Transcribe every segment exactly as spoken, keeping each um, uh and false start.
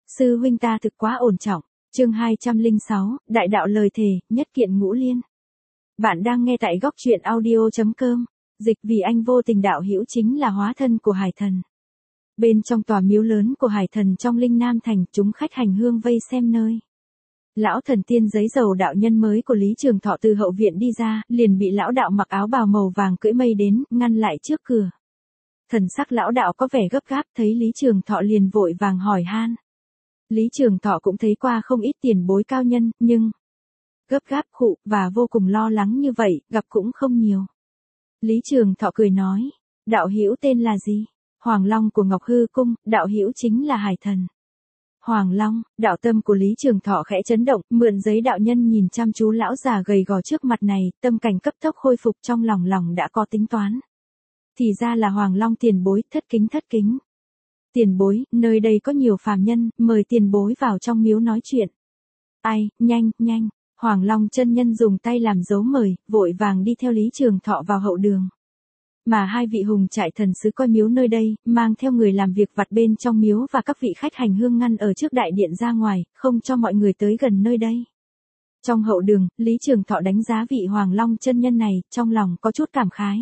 Sư huynh ta thực quá ổn trọng. Chương hai trăm lẻ sáu, Đại đạo lời thề, nhất kiện ngũ liên. Bạn đang nghe tại góc truyện audio chấm com. Dịch vì anh vô tình đạo hữu chính là hóa thân của Hải Thần. Bên trong tòa miếu lớn của Hải Thần trong Linh Nam Thành, chúng khách hành hương vây xem nơi. Lão thần tiên giấy dầu đạo nhân mới của Lý Trường Thọ từ hậu viện đi ra, liền bị lão đạo mặc áo bào màu vàng cưỡi mây đến, ngăn lại trước cửa. Thần sắc lão đạo có vẻ gấp gáp, thấy Lý Trường Thọ liền vội vàng hỏi han. Lý Trường Thọ cũng thấy qua không ít tiền bối cao nhân, nhưng gấp gáp khụ và vô cùng lo lắng như vậy, gặp cũng không nhiều. Lý Trường Thọ cười nói, đạo hữu tên là gì? Hoàng Long của Ngọc Hư Cung, đạo hữu chính là Hải Thần. Hoàng Long, đạo tâm của Lý Trường Thọ khẽ chấn động, mượn giấy đạo nhân nhìn chăm chú lão già gầy gò trước mặt này, tâm cảnh cấp tốc khôi phục, trong lòng lòng đã có tính toán. Thì ra là Hoàng Long tiền bối, thất kính thất kính. Tiền bối, nơi đây có nhiều phàm nhân, mời tiền bối vào trong miếu nói chuyện. Ai, nhanh, nhanh. Hoàng Long chân nhân dùng tay làm dấu mời, vội vàng đi theo Lý Trường Thọ vào hậu đường. Mà hai vị hùng trại thần sứ coi miếu nơi đây, mang theo người làm việc vặt bên trong miếu và các vị khách hành hương ngăn ở trước đại điện ra ngoài, không cho mọi người tới gần nơi đây. Trong hậu đường, Lý Trường Thọ đánh giá vị Hoàng Long chân nhân này, trong lòng có chút cảm khái.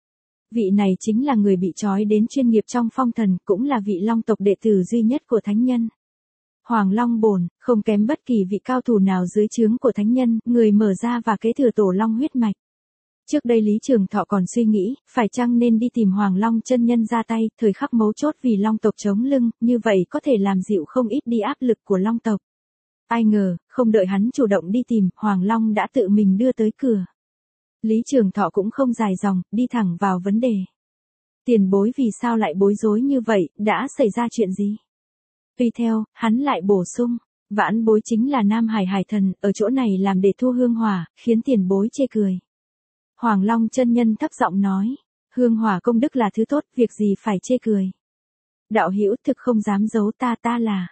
Vị này chính là người bị trói đến chuyên nghiệp trong phong thần, cũng là vị Long tộc đệ tử duy nhất của thánh nhân. Hoàng Long bổn, không kém bất kỳ vị cao thủ nào dưới trướng của thánh nhân, người mở ra và kế thừa tổ Long huyết mạch. Trước đây Lý Trường Thọ còn suy nghĩ, phải chăng nên đi tìm Hoàng Long chân nhân ra tay, thời khắc mấu chốt vì Long tộc chống lưng, như vậy có thể làm dịu không ít đi áp lực của Long tộc. Ai ngờ, không đợi hắn chủ động đi tìm, Hoàng Long đã tự mình đưa tới cửa. Lý Trường Thọ cũng không dài dòng, đi thẳng vào vấn đề. Tiền bối vì sao lại bối rối như vậy, đã xảy ra chuyện gì? Tuy theo, hắn lại bổ sung, vãn bối chính là Nam Hải Hải Thần, ở chỗ này làm để thu hương hỏa, khiến tiền bối chê cười. Hoàng Long chân nhân thấp giọng nói, hương hỏa công đức là thứ tốt, việc gì phải chê cười. Đạo hữu thực không dám giấu ta, ta là.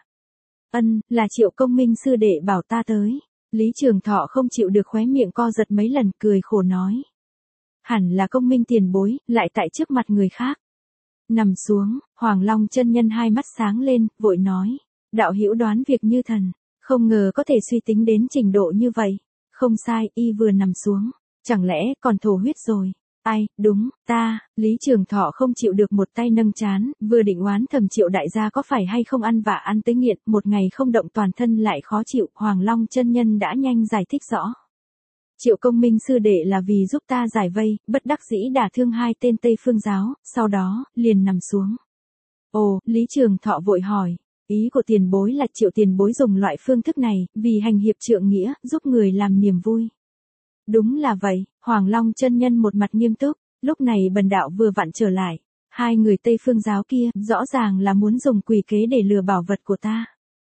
Ân, là Triệu Công Minh sư đệ bảo ta tới. Lý Trường Thọ không chịu được khóe miệng co giật mấy lần, cười khổ nói. Hẳn là Công Minh tiền bối, lại tại trước mặt người khác. Nằm xuống, Hoàng Long chân nhân hai mắt sáng lên, vội nói. Đạo hữu đoán việc như thần, không ngờ có thể suy tính đến trình độ như vậy. Không sai, y vừa nằm xuống. Chẳng lẽ còn thổ huyết rồi? Ai, đúng, ta. Lý Trường Thọ không chịu được, một tay nâng trán, vừa định oán thầm Triệu đại gia có phải hay không ăn vạ ăn tới nghiện, một ngày không động toàn thân lại khó chịu, Hoàng Long chân nhân đã nhanh giải thích rõ. Triệu Công Minh sư đệ là vì giúp ta giải vây, bất đắc dĩ đả thương hai tên Tây Phương giáo, sau đó, liền nằm xuống. Ồ, Lý Trường Thọ vội hỏi, ý của tiền bối là Triệu tiền bối dùng loại phương thức này, vì hành hiệp trượng nghĩa, giúp người làm niềm vui. Đúng là vậy, Hoàng Long chân nhân một mặt nghiêm túc, lúc này bần đạo vừa vặn trở lại. Hai người Tây Phương giáo kia, rõ ràng là muốn dùng quỷ kế để lừa bảo vật của ta.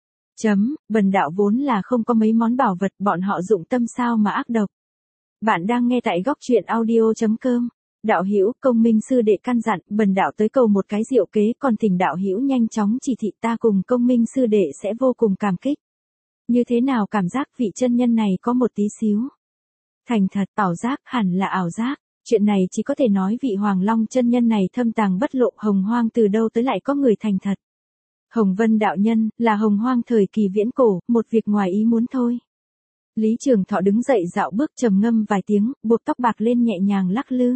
Chấm, bần đạo vốn là không có mấy món bảo vật, bọn họ dụng tâm sao mà ác độc. Bạn đang nghe tại góc truyện audio chấm com. Đạo hữu, Công Minh sư đệ căn dặn, bần đạo tới cầu một cái diệu kế, còn thỉnh đạo hữu nhanh chóng chỉ thị, ta cùng Công Minh sư đệ sẽ vô cùng cảm kích. Như thế nào cảm giác vị chân nhân này có một tí xíu. Thành thật, ảo giác, hẳn là ảo giác. Chuyện này chỉ có thể nói vị Hoàng Long chân nhân này thâm tàng bất lộ, Hồng Hoang từ đâu tới lại có người thành thật. Hồng Vân đạo nhân, là Hồng Hoang thời kỳ viễn cổ, một việc ngoài ý muốn thôi. Lý Trường Thọ đứng dậy dạo bước, trầm ngâm vài tiếng, buộc tóc bạc lên nhẹ nhàng lắc lư.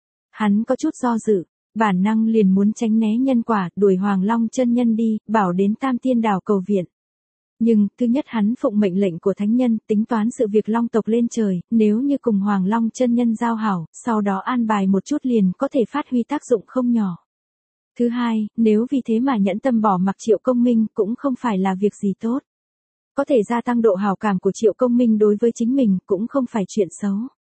Hắn có chút do dự, bản năng liền muốn tránh né nhân quả, đuổi Hoàng Long chân nhân đi, bảo đến Tam Tiên Đảo cầu viện. Nhưng, thứ nhất hắn phụng mệnh lệnh của thánh nhân, tính toán sự việc Long tộc lên trời, nếu như cùng Hoàng Long chân nhân giao hảo, sau đó an bài một chút liền có thể phát huy tác dụng không nhỏ. Thứ hai, nếu vì thế mà nhẫn tâm bỏ mặc Triệu Công Minh cũng không phải là việc gì tốt. Có thể gia tăng độ hảo cảm của Triệu Công Minh đối với chính mình cũng không phải chuyện xấu.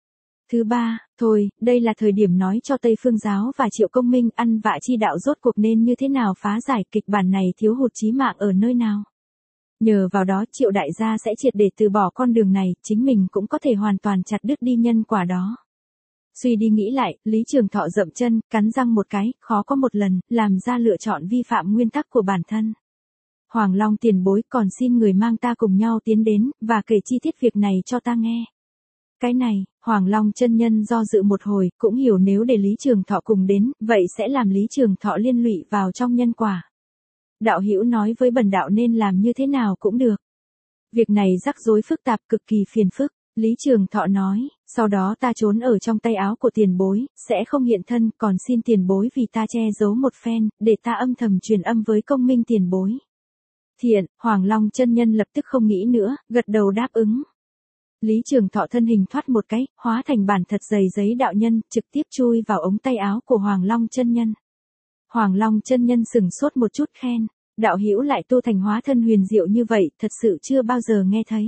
Thứ ba, thôi, đây là thời điểm nói cho Tây Phương giáo và Triệu Công Minh ăn vạ chi đạo rốt cuộc nên như thế nào phá giải, kịch bản này thiếu hụt chí mạng ở nơi nào. Nhờ vào đó Triệu đại gia sẽ triệt để từ bỏ con đường này, chính mình cũng có thể hoàn toàn chặt đứt đi nhân quả đó. Suy đi nghĩ lại, Lý Trường Thọ dậm chân, cắn răng một cái, khó có một lần, làm ra lựa chọn vi phạm nguyên tắc của bản thân. Hoàng Long tiền bối, còn xin người mang ta cùng nhau tiến đến, và kể chi tiết việc này cho ta nghe. Cái này, Hoàng Long chân nhân do dự một hồi, cũng hiểu nếu để Lý Trường Thọ cùng đến, vậy sẽ làm Lý Trường Thọ liên lụy vào trong nhân quả. đạo hữu nói với bần đạo nên làm như thế nào cũng được. Việc này rắc rối phức tạp cực kỳ phiền phức. Lý Trường Thọ nói, sau đó ta trốn ở trong tay áo của tiền bối, sẽ không hiện thân, còn xin tiền bối vì ta che giấu một phen, để ta âm thầm truyền âm với công minh tiền bối. Thiện, Hoàng Long chân nhân lập tức không nghĩ nữa, gật đầu đáp ứng. Lý Trường Thọ thân hình thoát một cái, hóa thành bản thật dày giấy đạo nhân, trực tiếp chui vào ống tay áo của Hoàng Long chân nhân. Hoàng Long chân nhân sừng sốt một chút khen, đạo hữu lại tu thành hóa thân huyền diệu như vậy, thật sự chưa bao giờ nghe thấy.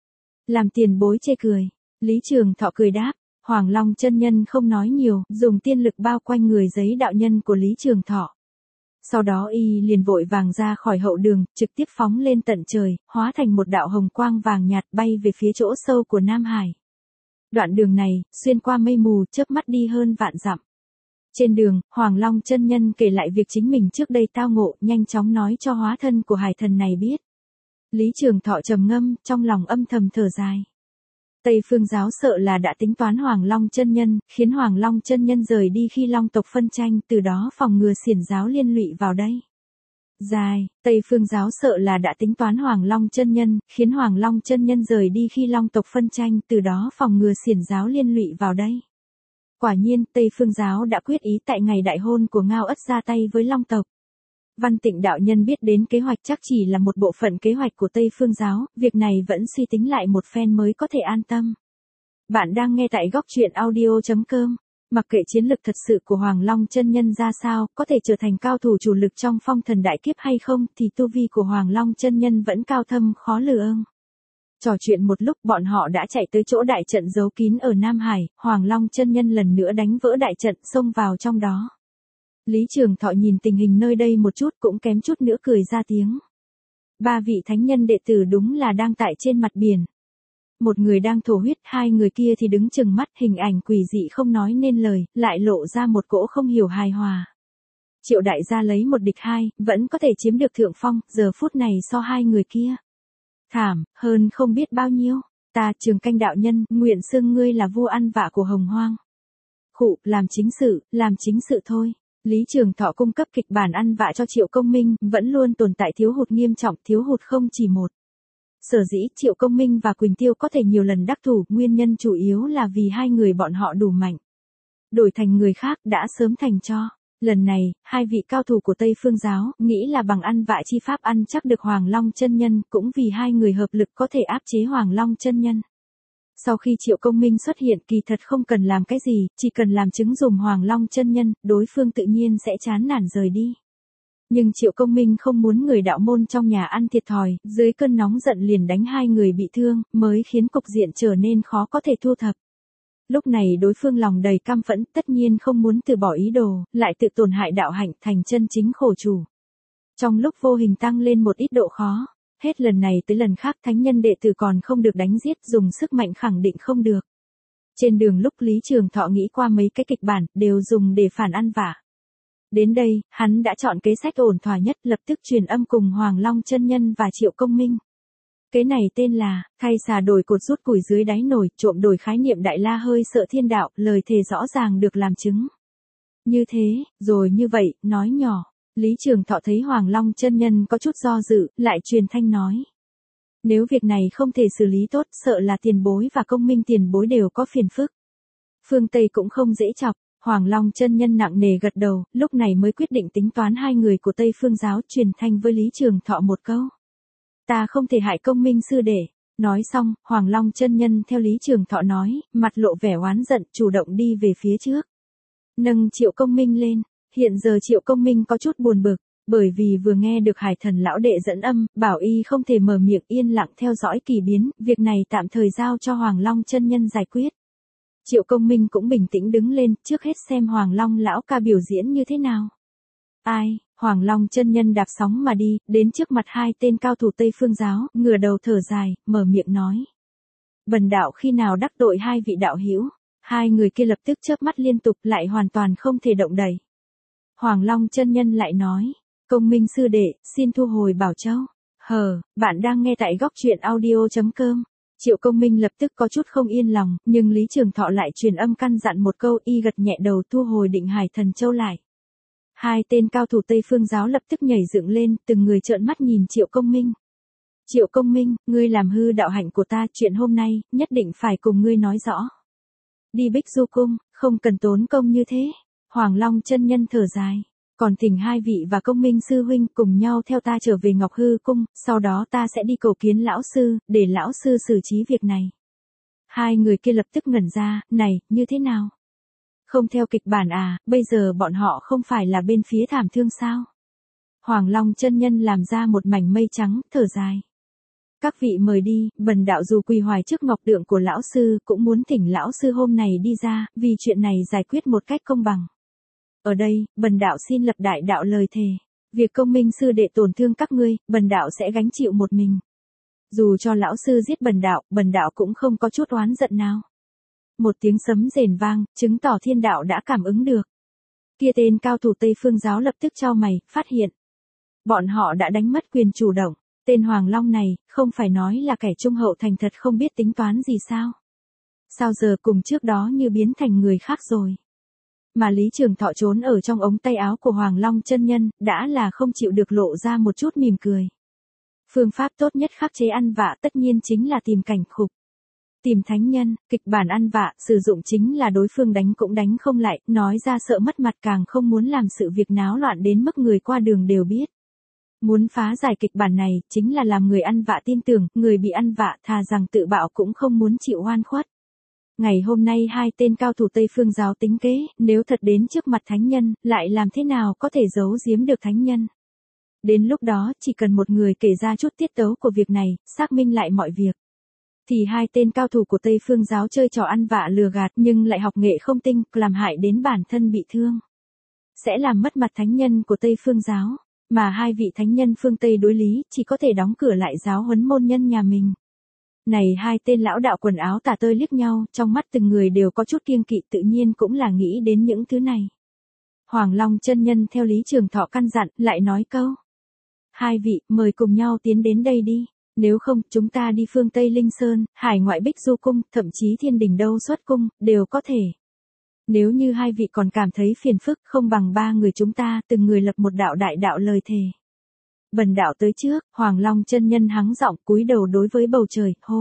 Làm tiền bối chê cười. Lý Trường Thọ cười đáp, Hoàng Long chân nhân không nói nhiều, dùng tiên lực bao quanh người giấy đạo nhân của Lý Trường Thọ. Sau đó y liền vội vàng ra khỏi hậu đường, trực tiếp phóng lên tận trời, hóa thành một đạo hồng quang vàng nhạt bay về phía chỗ sâu của Nam Hải. Đoạn đường này, xuyên qua mây mù, chớp mắt đi hơn vạn dặm. Trên đường, Hoàng Long chân nhân kể lại việc chính mình trước đây tao ngộ, nhanh chóng nói cho hóa thân của hải thần này biết. Lý Trường Thọ trầm ngâm, trong lòng âm thầm thở dài. Tây Phương giáo sợ là đã tính toán Hoàng Long chân nhân, khiến Hoàng Long chân nhân rời đi khi Long tộc phân tranh, từ đó phòng ngừa xiển giáo liên lụy vào đây. Dài, Tây Phương giáo sợ là đã tính toán Hoàng Long chân nhân, khiến Hoàng Long chân nhân rời đi khi Long tộc phân tranh, từ đó phòng ngừa xiển giáo liên lụy vào đây. Quả nhiên, Tây Phương giáo đã quyết ý tại ngày đại hôn của Ngao Ất ra tay với Long tộc. Văn Tịnh đạo nhân biết đến kế hoạch chắc chỉ là một bộ phận kế hoạch của Tây Phương giáo, việc này vẫn suy tính lại một phen mới có thể an tâm. Bạn đang nghe tại góc truyện audio chấm com. Mặc kệ chiến lực thật sự của Hoàng Long chân nhân ra sao, có thể trở thành cao thủ chủ lực trong phong thần đại kiếp hay không, thì tu vi của Hoàng Long chân nhân vẫn cao thâm khó lường. Trò chuyện một lúc bọn họ đã chạy tới chỗ đại trận giấu kín ở Nam Hải, Hoàng Long chân nhân lần nữa đánh vỡ đại trận xông vào trong đó. Lý Trường Thọ nhìn tình hình nơi đây một chút cũng kém chút nữa cười ra tiếng. Ba vị thánh nhân đệ tử đúng là đang tại trên mặt biển. Một người đang thổ huyết, hai người kia thì đứng chừng mắt, hình ảnh quỷ dị không nói nên lời, lại lộ ra một cỗ không hiểu hài hòa. Triệu đại gia lấy một địch hai, vẫn có thể chiếm được thượng phong, giờ phút này so hai người kia. Thảm, hơn không biết bao nhiêu, ta Trường Canh đạo nhân, nguyện xưng ngươi là vua ăn vạ của Hồng Hoang. Khụ, làm chính sự, làm chính sự thôi. Lý Trường Thọ cung cấp kịch bản ăn vạ cho Triệu Công Minh, vẫn luôn tồn tại thiếu hụt nghiêm trọng, thiếu hụt không chỉ một. Sở dĩ Triệu Công Minh và Quỳnh Tiêu có thể nhiều lần đắc thủ, nguyên nhân chủ yếu là vì hai người bọn họ đủ mạnh. Đổi thành người khác đã sớm thành cho. Lần này, hai vị cao thủ của Tây Phương giáo, nghĩ là bằng ăn vạ chi pháp ăn chắc được Hoàng Long chân nhân, cũng vì hai người hợp lực có thể áp chế Hoàng Long chân nhân. Sau khi Triệu Công Minh xuất hiện kỳ thật không cần làm cái gì, chỉ cần làm chứng dùm Hoàng Long chân nhân, đối phương tự nhiên sẽ chán nản rời đi. Nhưng Triệu Công Minh không muốn người đạo môn trong nhà ăn thiệt thòi, dưới cơn nóng giận liền đánh hai người bị thương, mới khiến cục diện trở nên khó có thể thu thập. Lúc này đối phương lòng đầy căm phẫn, tất nhiên không muốn từ bỏ ý đồ, lại tự tổn hại đạo hạnh thành chân chính khổ chủ. Trong lúc vô hình tăng lên một ít độ khó. Hết lần này tới lần khác thánh nhân đệ tử còn không được đánh giết, dùng sức mạnh khẳng định không được. Trên đường lúc Lý Trường Thọ nghĩ qua mấy cái kịch bản, đều dùng để phản ăn vạ. Đến đây, hắn đã chọn kế sách ổn thỏa nhất, lập tức truyền âm cùng Hoàng Long chân nhân và Triệu Công Minh. Kế này tên là, thay xà đổi cột rút củi dưới đáy nồi, trộm đổi khái niệm đại la hơi sợ thiên đạo, lời thề rõ ràng được làm chứng. Như thế, rồi như vậy, nói nhỏ. Lý Trường Thọ thấy Hoàng Long chân nhân có chút do dự, lại truyền thanh nói. Nếu việc này không thể xử lý tốt, sợ là tiền bối và công minh tiền bối đều có phiền phức. Phương Tây cũng không dễ chọc, Hoàng Long chân nhân nặng nề gật đầu, lúc này mới quyết định tính toán hai người của Tây Phương giáo, truyền thanh với Lý Trường Thọ một câu. Ta không thể hại công minh sư đệ. Nói xong, Hoàng Long chân nhân theo Lý Trường Thọ nói, mặt lộ vẻ oán giận, chủ động đi về phía trước. Nâng Triệu Công Minh lên. Hiện giờ Triệu Công Minh có chút buồn bực, bởi vì vừa nghe được hải thần lão đệ dẫn âm, bảo y không thể mở miệng, yên lặng theo dõi kỳ biến, việc này tạm thời giao cho Hoàng Long chân nhân giải quyết. Triệu Công Minh cũng bình tĩnh đứng lên, trước hết xem Hoàng Long lão ca biểu diễn như thế nào. Ai, Hoàng Long chân nhân đạp sóng mà đi, đến trước mặt hai tên cao thủ Tây Phương giáo, ngửa đầu thở dài, mở miệng nói. Bần đạo khi nào đắc tội hai vị đạo hữu, hai người kia lập tức chớp mắt liên tục, lại hoàn toàn không thể động đậy. Hoàng Long chân nhân lại nói, Công Minh sư đệ, xin thu hồi Bảo Châu. Hờ, bạn đang nghe tại góc truyện audio chấm com. Triệu Công Minh lập tức có chút không yên lòng, nhưng Lý Trường Thọ lại truyền âm căn dặn một câu, y gật nhẹ đầu thu hồi Định Hải Thần Châu lại. Hai tên cao thủ Tây Phương giáo lập tức nhảy dựng lên, từng người trợn mắt nhìn Triệu Công Minh. Triệu Công Minh, ngươi làm hư đạo hạnh của ta, chuyện hôm nay, nhất định phải cùng ngươi nói rõ. Đi Bích Du Cung, không cần tốn công như thế. Hoàng Long chân nhân thở dài. Còn thỉnh hai vị và Công Minh sư huynh cùng nhau theo ta trở về Ngọc Hư Cung, sau đó ta sẽ đi cầu kiến lão sư, để lão sư xử trí việc này. Hai người kia lập tức ngẩn ra, này, như thế nào? Không theo kịch bản à, bây giờ bọn họ không phải là bên phía thảm thương sao? Hoàng Long chân nhân làm ra một mảnh mây trắng, thở dài. Các vị mời đi, bần đạo dù quỳ hoài trước ngọc tượng của lão sư cũng muốn thỉnh lão sư hôm này đi ra, vì chuyện này giải quyết một cách công bằng. Ở đây, bần đạo xin lập đại đạo lời thề. Việc Công Minh sư đệ tổn thương các ngươi, bần đạo sẽ gánh chịu một mình. Dù cho lão sư giết bần đạo, bần đạo cũng không có chút oán giận nào. Một tiếng sấm rền vang, chứng tỏ thiên đạo đã cảm ứng được. Kia tên cao thủ Tây Phương giáo lập tức chau mày, phát hiện. Bọn họ đã đánh mất quyền chủ động. Tên Hoàng Long này, không phải nói là kẻ trung hậu thành thật không biết tính toán gì sao? Sao giờ cùng trước đó như biến thành người khác rồi? Mà Lý Trường Thọ trốn ở trong ống tay áo của Hoàng Long chân nhân, đã là không chịu được lộ ra một chút mỉm cười. Phương pháp tốt nhất khắc chế ăn vạ tất nhiên chính là tìm cảnh khục. Tìm thánh nhân, kịch bản ăn vạ, sử dụng chính là đối phương đánh cũng đánh không lại, nói ra sợ mất mặt càng không muốn làm sự việc náo loạn đến mức người qua đường đều biết. Muốn phá giải kịch bản này, chính là làm người ăn vạ tin tưởng, người bị ăn vạ thà rằng tự bạo cũng không muốn chịu oan khuất. Ngày hôm nay hai tên cao thủ Tây Phương giáo tính kế, nếu thật đến trước mặt thánh nhân, lại làm thế nào có thể giấu giếm được thánh nhân. Đến lúc đó, chỉ cần một người kể ra chút tiết tấu của việc này, xác minh lại mọi việc. Thì hai tên cao thủ của Tây Phương giáo chơi trò ăn vạ lừa gạt nhưng lại học nghệ không tinh, làm hại đến bản thân bị thương. Sẽ làm mất mặt thánh nhân của Tây Phương giáo, mà hai vị thánh nhân phương Tây đối lý, chỉ có thể đóng cửa lại giáo huấn môn nhân nhà mình. Này hai tên lão đạo quần áo tả tơi liếc nhau, trong mắt từng người đều có chút kiêng kỵ, tự nhiên cũng là nghĩ đến những thứ này. Hoàng Long chân nhân theo Lý Trường Thọ căn dặn, lại nói câu. Hai vị, mời cùng nhau tiến đến đây đi. Nếu không, chúng ta đi phương Tây Linh Sơn, hải ngoại Bích Du Cung, thậm chí thiên đình đâu xuất cung, đều có thể. Nếu như hai vị còn cảm thấy phiền phức, không bằng ba người chúng ta, từng người lập một đạo đại đạo lời thề. Bần đạo tới trước, Hoàng Long chân nhân hắng giọng cúi đầu đối với bầu trời, hô.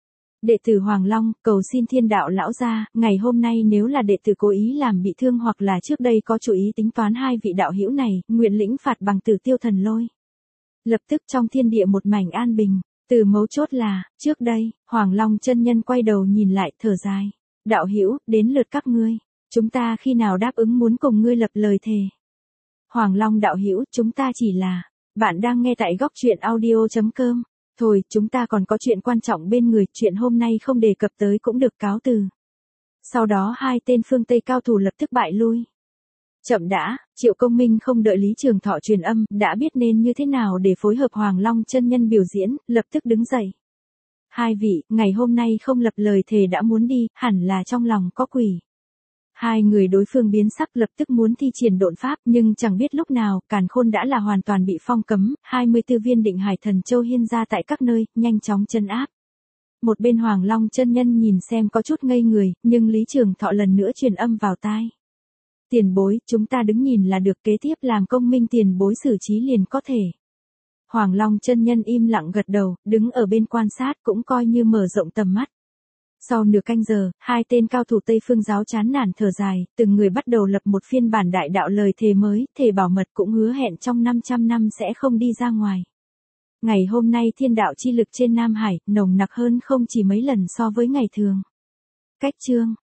Đệ tử Hoàng Long, cầu xin thiên đạo lão gia, ngày hôm nay nếu là đệ tử cố ý làm bị thương hoặc là trước đây có chủ ý tính toán hai vị đạo hữu này, nguyện lĩnh phạt bằng tử tiêu thần lôi. Lập tức trong thiên địa một mảnh an bình, từ mấu chốt là, trước đây, Hoàng Long chân nhân quay đầu nhìn lại, thở dài. Đạo hữu, đến lượt các ngươi, chúng ta khi nào đáp ứng muốn cùng ngươi lập lời thề. Hoàng Long đạo hữu, chúng ta chỉ là, bạn đang nghe tại góc truyện audio chấm com. Thôi, chúng ta còn có chuyện quan trọng bên người, chuyện hôm nay không đề cập tới cũng được cáo từ. Sau đó hai tên phương Tây cao thủ lập tức bại lui. Chậm đã, Triệu Công Minh không đợi Lý Trường Thọ truyền âm, đã biết nên như thế nào để phối hợp Hoàng Long chân nhân biểu diễn, lập tức đứng dậy. Hai vị, ngày hôm nay không lập lời thề đã muốn đi, hẳn là trong lòng có quỷ. Hai người đối phương biến sắc lập tức muốn thi triển độn pháp, nhưng chẳng biết lúc nào, càn khôn đã là hoàn toàn bị phong cấm, hai mươi tư viên định hải thần châu hiên ra tại các nơi, nhanh chóng chân áp. Một bên Hoàng Long chân nhân nhìn xem có chút ngây người, nhưng Lý Trường Thọ lần nữa truyền âm vào tai. Tiền bối, chúng ta đứng nhìn là được, kế tiếp làm Công Minh tiền bối xử trí liền có thể. Hoàng Long chân nhân im lặng gật đầu, đứng ở bên quan sát cũng coi như mở rộng tầm mắt. Sau nửa canh giờ, hai tên cao thủ Tây Phương giáo chán nản thở dài, từng người bắt đầu lập một phiên bản đại đạo lời thề mới, thề bảo mật cũng hứa hẹn trong năm trăm năm sẽ không đi ra ngoài. Ngày hôm nay thiên đạo chi lực trên Nam Hải, nồng nặc hơn không chỉ mấy lần so với ngày thường. Cách chương